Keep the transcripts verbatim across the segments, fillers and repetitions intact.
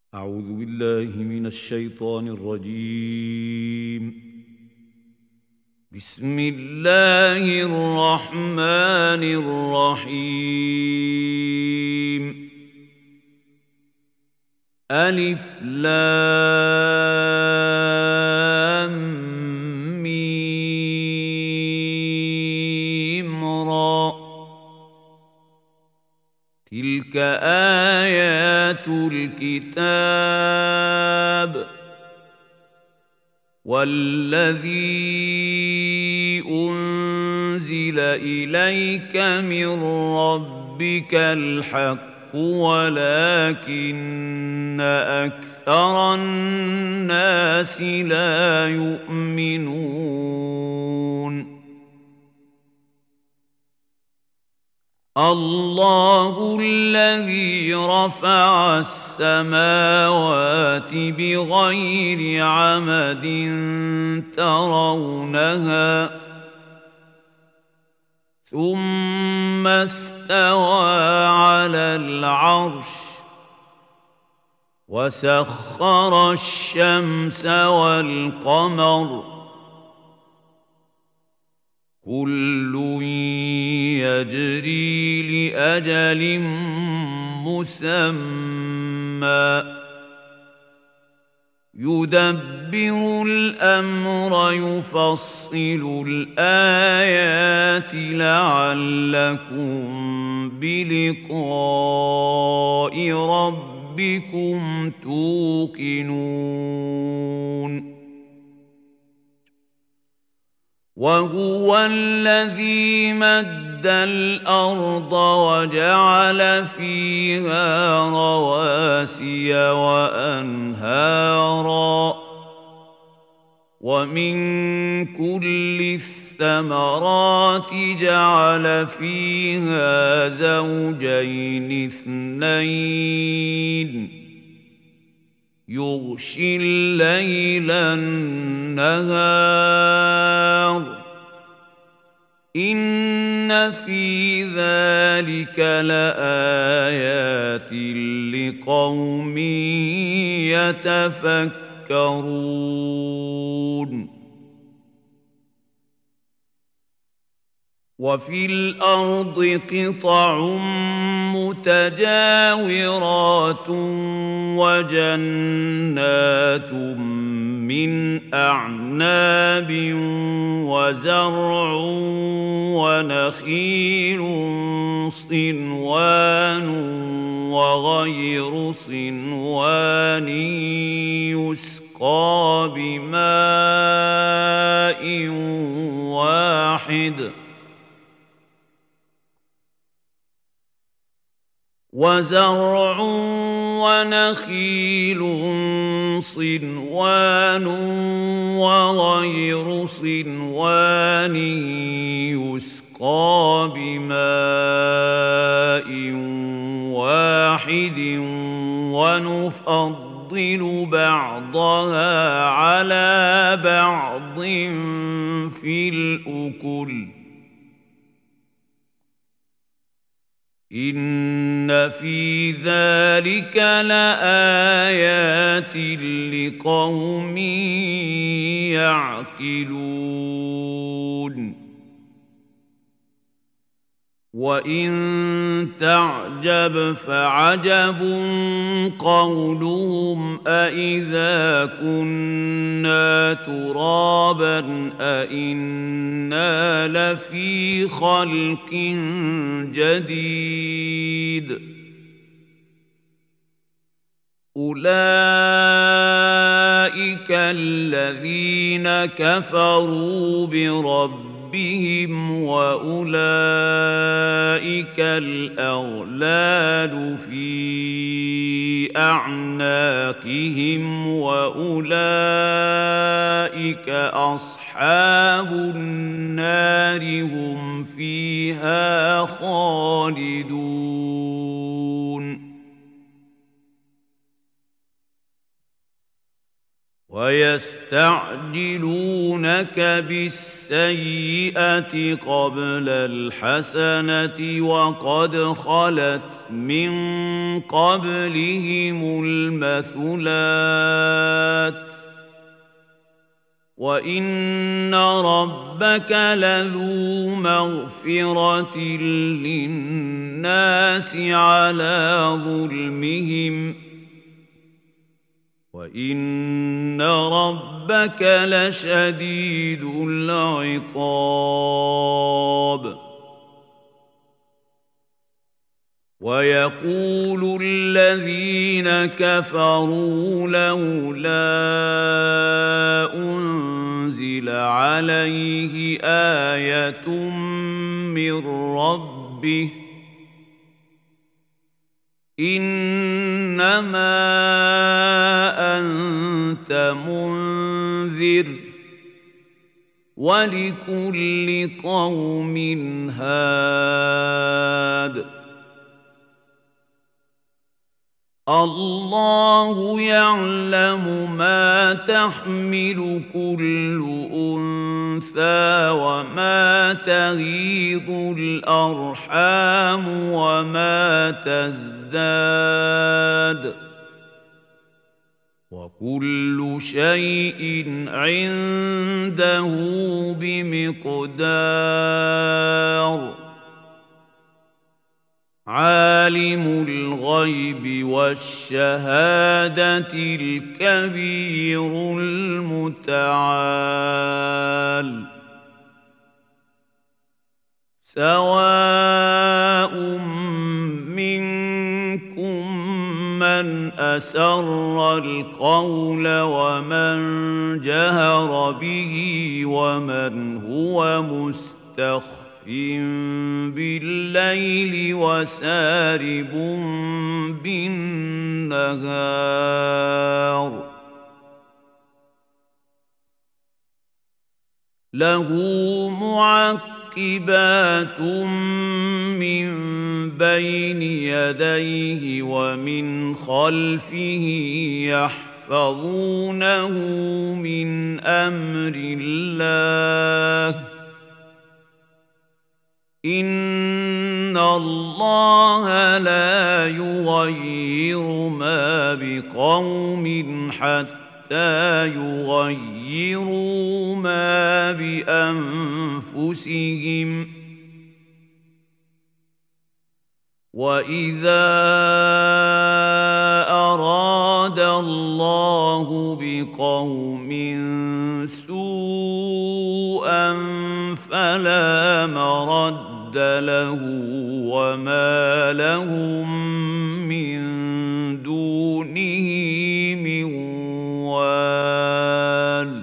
أعوذ بالله من الشيطان الرجيم. بسم الله الرحمن الرحيم. ألف لام ميم را. تلك آيات الكتاب والذي أنزل إليك من ربك الحق ولكن أكثر الناس لا يؤمنون. الله الذي رفع السماوات بغير عمد ترونها ثم استوى على العرش وسخر الشمس والقمر كل يجري لأجل مسمى يدبر الأمر يفصل الآيات لعلكم بلقاء ربكم توقنون. وهو الذي مد الأرض وجعل فيها رواسي وأنهارا ومن كل الثمرات جعل فيها زوجين اثنين يغشي الليل النهار إن في ذلك لآيات لقوم يتفكرون. وفي الأرض قطع متجاورات وجنات من أعناب وزرع ونخيل صنوان وغير صنوان يسقى بماء واحد وزرع ونخيل صنوان وغير صنوان يسقى بماء واحد ونفضل بعضها على بعض في الأكل إن في ذلك لآيات لقوم يعقلون. وإن تعجب فعجب قولهم أإذا كنا ترابا أإنا لفي خلق جديد أولئك الذين كفروا بربهم بهم وأولئك الأغلال في أعناقهم وأولئك أصحاب النار هم فيها خالدون. ويستعجلونك بالسيئة قبل الحسنة وقد خلت من قبلهم المثلات وإن ربك لذو مغفرة للناس على ظلمهم وإن ربك لشديد العقاب ويقول الذين كفروا لولا أنزل عليه آية من ربه إنما أنت منذر ولكل قوم هاد الله يعلم ما تحمل كل أنثى وما تغيض الأرحام وما تزداد وكل شيء عنده بمقدار عالم الغيب والشهادة الكبير المتعال سواء منكم من أسر القول ومن جهر به ومن هو مستخف بالليل وسارب بالنهار له معقبات من بين يديه ومن خلفه يحفظونه من أمر الله إن الله لا يغير ما بقوم حتى يغيروا ما بأنفسهم وإذا أراد الله بقوم سوءا فلا مرد له وما لهم من دونه من وال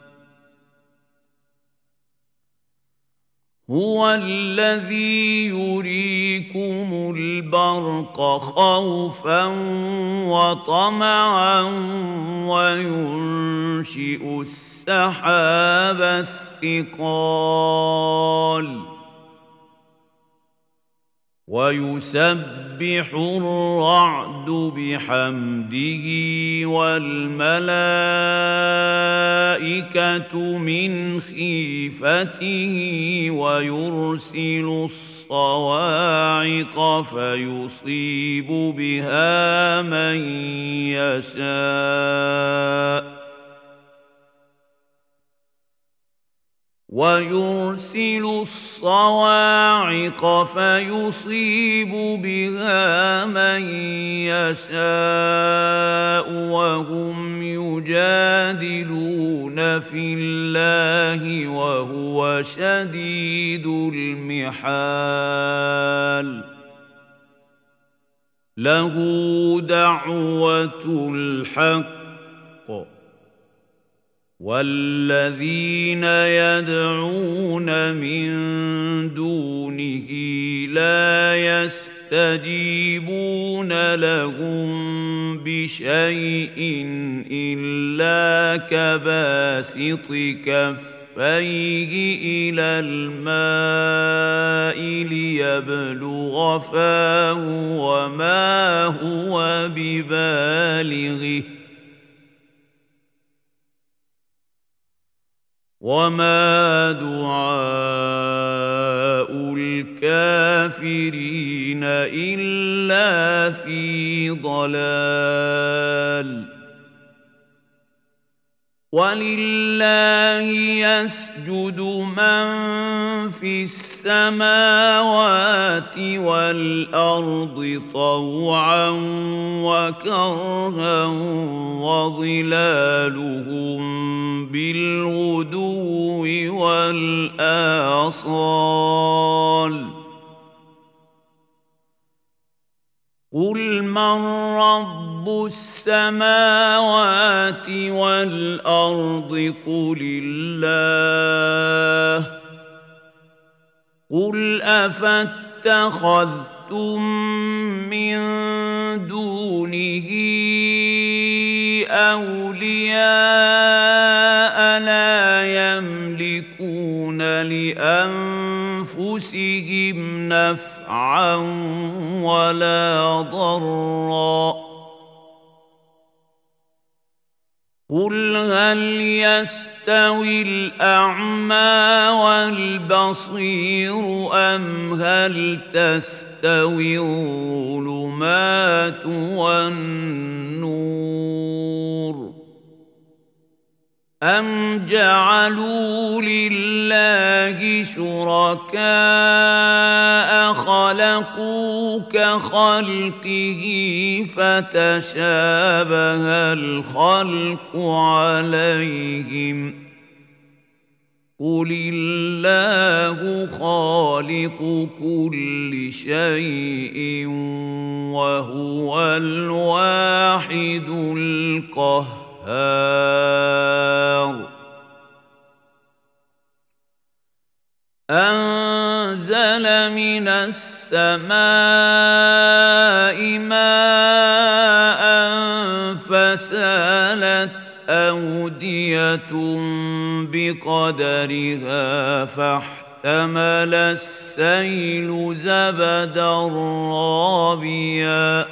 هو الذي يريكم البرق خوفا وطمعا وينشئ السحاب الثقال ويسبح الرعد بحمده والملائكة من خيفته ويرسل الصواعق فيصيب بها من يشاء ويرسل الصواعق فيصيب بها من يشاء وهم يجادلون في الله وهو شديد المحال له دعوة الحق والذين يدعون من دونه لا يستجيبون لهم بشيء إلا كباسط كفيه إلى الماء ليبلغ فاه وما هو ببالغه وما دعاء الكافرين إلا في ضلال ولله يسجد من في السماوات والأرض طوعا وكرها وظلالهم بالغدو والآصال قل من رب السماوات والأرض قل الله قل أفاتخذتم من دونه أولياء لا يملكون لأنفسهم نفعا ولا ضرا قل هل يستوي الأعمى والبصير أم هل تستوي الظلمات والنور أم جعلوا لله شركاء خلقوا كخلقه فتشابه الخلق عليهم قل الله خالق كل شيء وهو الواحد القهار أنزل من السماء ماء فسالت أودية بقدرها فاحتمل السيل زبدا رابيا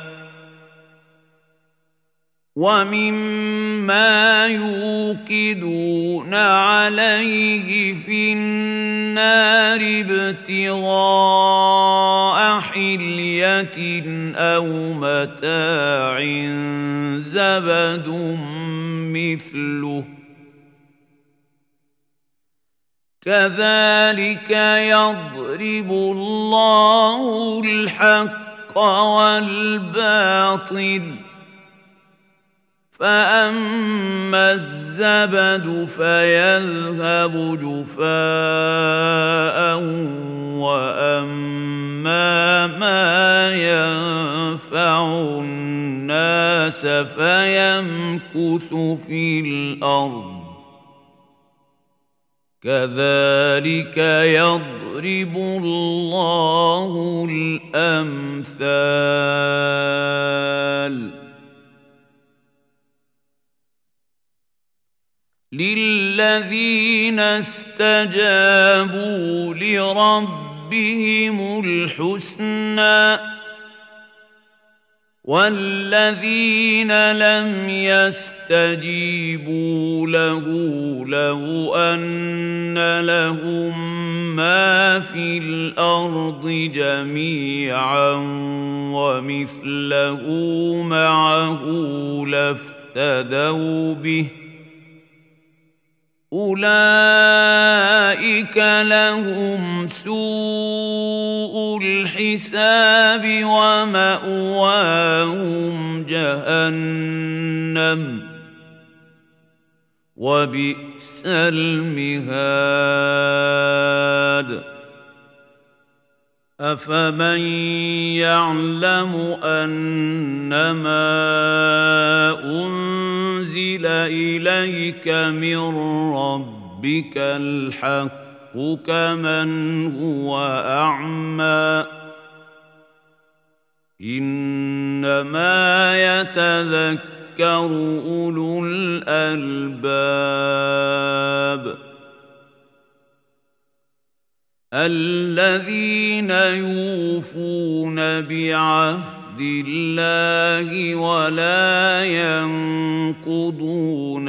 ومما يوقدون عليه في النار ابتغاء حلية أو متاع زبد مثله كذلك يضرب الله الحق والباطل فأما الزبد فيذهب جفاء وأما ما ينفع الناس فيمكث في الأرض كذلك يضرب الله الأمثال للذين استجابوا لربهم الحسنى والذين لم يستجيبوا له لو أن لهم ما في الأرض جميعا ومثله معه لافتدوا به أولئك لهم سوء الحساب ومأواهم جهنم وبئس المهاد أفمن يعلم أنما أنزل إليك من ربك الحق كمن هو أعمى إنما يتذكر أولو الألباب الذين يوفون بعهد الله ولا ينقضون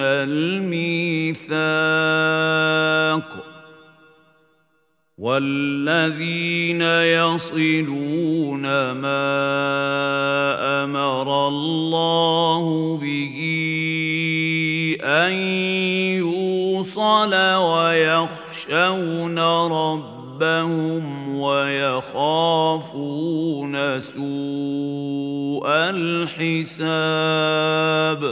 الميثاق والذين يصلون ما أمر الله به أن يوصل ويخشون ربهم ويخافون سوء الحساب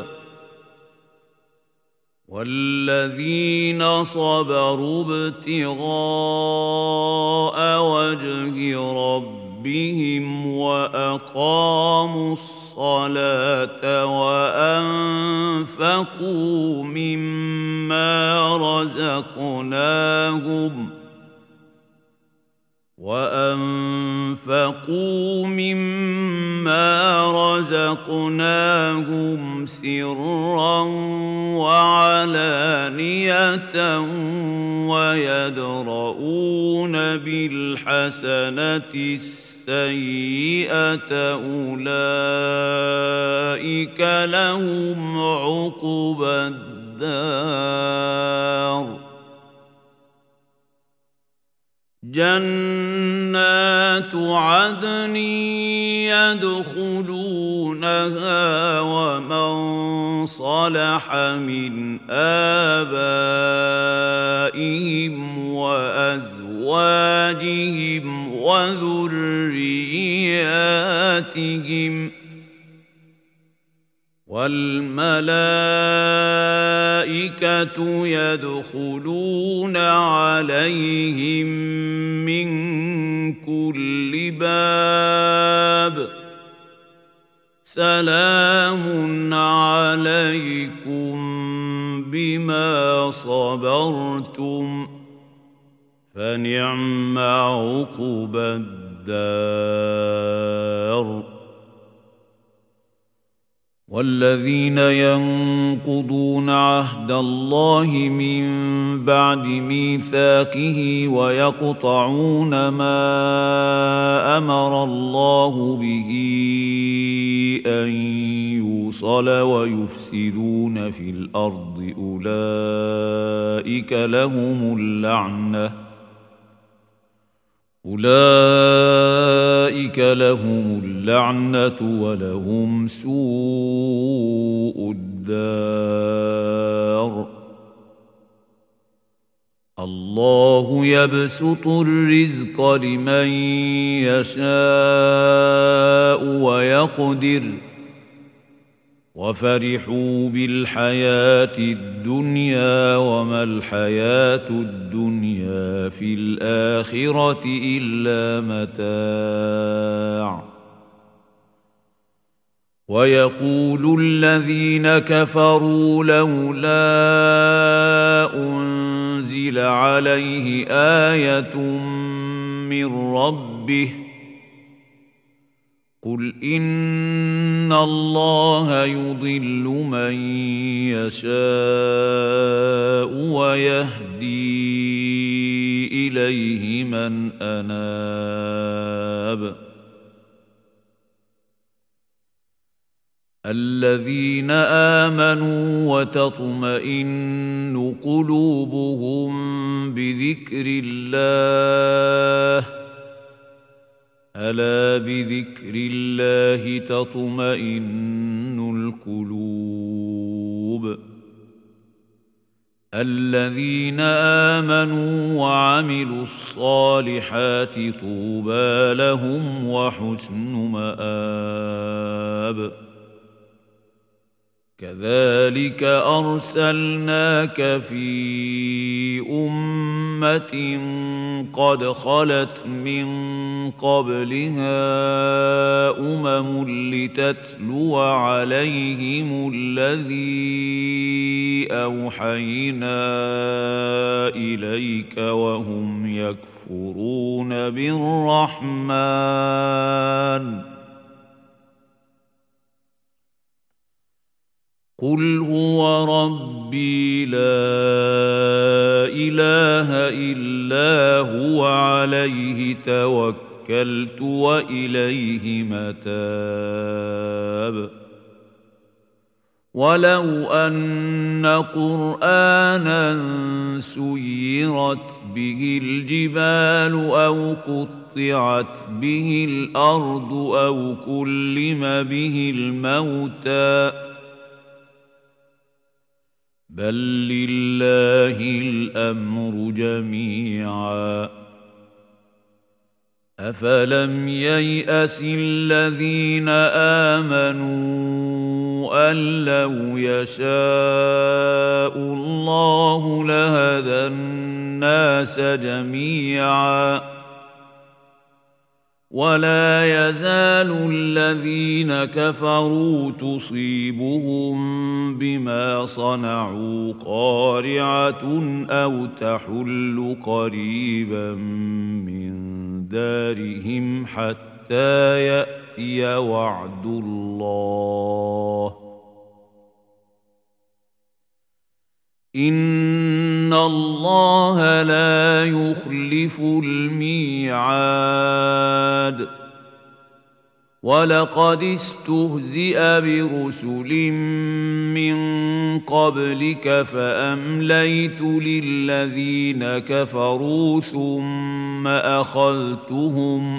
والذين صبروا ابتغاء وجه ربهم وأقاموا الصلاة وأنفقوا مما رزقناهم وأنفقوا مما رزقناهم سرا وعلانية ويدرؤون بالحسنة السيئة أولئك لهم عقبى الدار جنات عدن يدخلونها ومن صلح من آبائهم وأزواجهم وذرياتهم والملائكة يدخلون عليهم من كل باب سلام عليكم بما صبرتم فنعم عقبى الدار والذين ينقضون عهد الله من بعد ميثاقه ويقطعون ما أمر الله به أن يوصل ويفسدون في الأرض أولئك لهم اللعنة أولئك لهم اللعنة ولهم سوء الدار الله يبسط الرزق لمن يشاء ويقدر وفرحوا بالحياة الدنيا وما الحياة الدنيا في الآخرة إلا متاع ويقول الذين كفروا لولا أنزل عليه آية من ربه قل إن الله يضل من يشاء ويهدي إليه من أناب الذين آمنوا وتطمئن قلوبهم بذكر الله ألا بذكر الله تطمئن القلوب الذين آمنوا وعملوا الصالحات طوبى لهم وحسن مآب كذلك أرسلناك في أمة قد خلت من قبلها أمم لتتلو عليهم الذي أوحينا إليك وهم يكفرون بالرحمن قل هو ربي لا إله إلا هو عليه توكلت توكلت وإليه متاب ولو أن قرآنا سيرت به الجبال أو قطعت به الأرض أو كلم به الموتى بل لله الأمر جميعا أفلم ييأس الذين آمنوا أن لو يشاء الله لهدى الناس جميعا ولا يزال الذين كفروا تصيبهم بما صنعوا قارعة أو تحل قريبا من دارهم حتى يأتي وعد الله إن الله لا يخلف الميعاد ولقد استهزئ برسل من قبلك فأمليت للذين كفروا ثم أخذتهم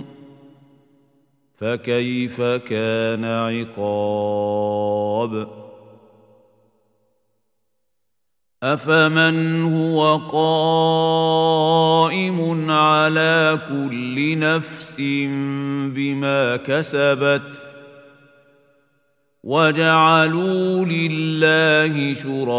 فكيف كان عقاب أفمن هو قائم على كل نفس بما كسبت وجعلوا لله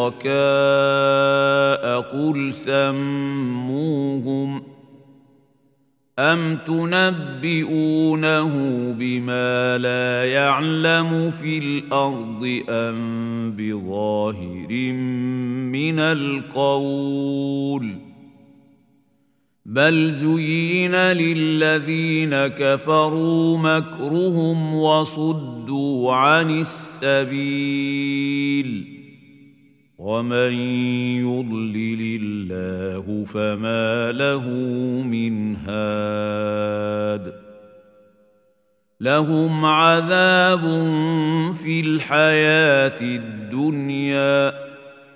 شركاء قل سموهم أم تنبئونه بما لا يعلم في الأرض أم بظاهر من القول بل زين للذين كفروا مكرهم وصدوا عن السبيل ومن يضلل الله فما له من هاد لهم عذاب في الحياة الدنيا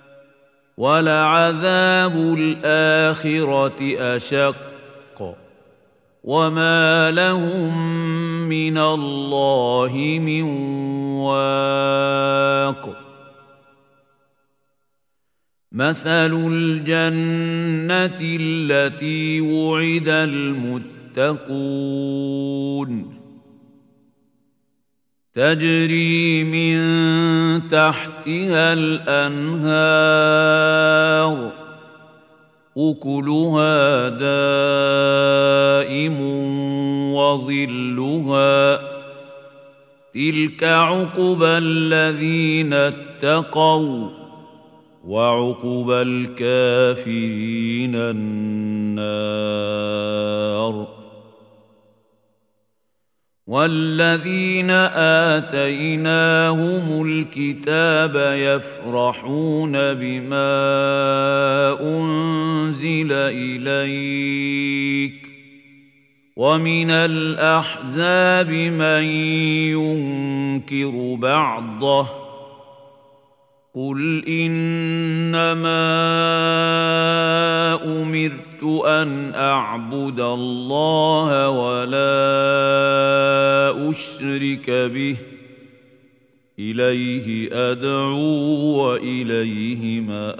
ولعذاب الآخرة أشق وما لهم من الله من واق مثل الجنة التي وعد المتقون تجري من تحتها الأنهار أكلها دائم وظلها تلك عقبى الذين اتقوا وعقبى الكافرين النار والذين آتيناهم الكتاب يفرحون بما أنزل إليك ومن الأحزاب من ينكر بعضه قل إنما أمرت أن أعبد الله ولا أشرك به إليه أدعو وإليه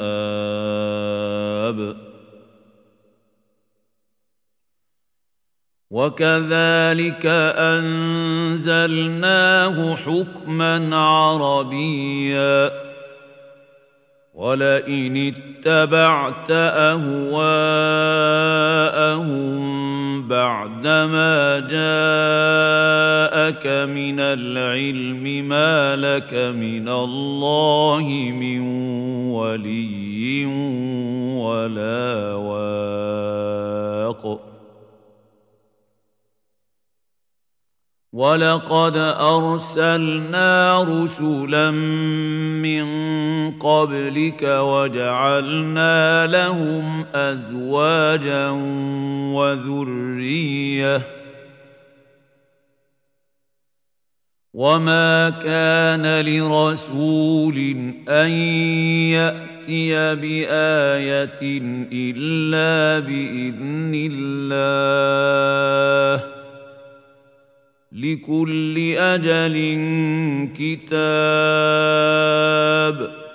مآب وكذلك أنزلناه حكما عربيا ولئن اتبعت أهواءهم بعدما جاءك من العلم ما لك من الله من ولي ولا واق ولقد أرسلنا رسلا من قبلك وجعلنا لهم أزواجا وذرية وما كان لرسول أن يأتي بآية إلا بإذن الله لكل أجل كتاب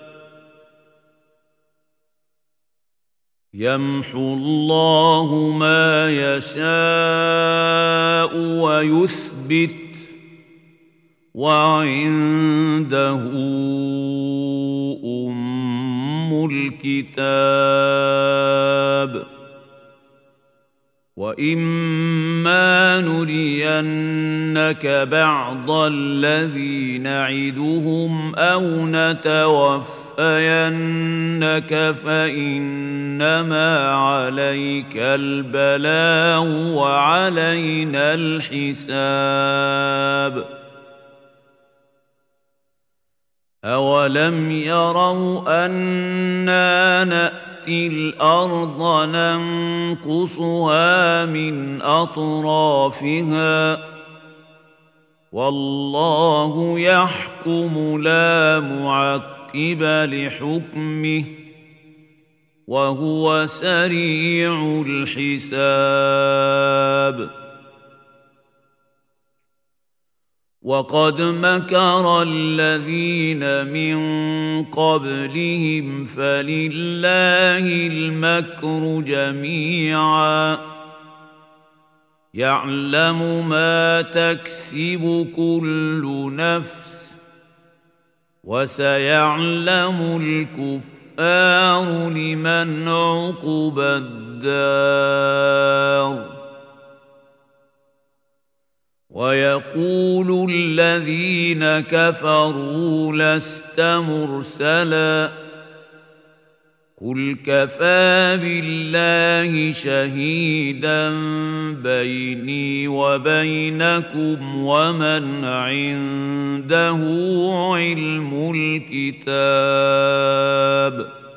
يمحو الله ما يشاء ويثبت وعنده أم الكتاب وإما نرينك بعض الذي نعدهم أو نتوفينك فإنما عليك البلاغ وعلينا الحساب أولم يروا أنا نأتي الأرض ننقصها من أطرافها والله يحكم لا معقب لحكمه وهو سريع الحساب وقد مكر الذين من قبلهم فلله المكر جميعا يعلم ما تكسب كل نفس وسيعلم الكفار لمن عقبى الدار ويقول الذين كفروا لست مرسلا قل كفى بالله شهيدا بيني وبينكم ومن عنده علم الكتاب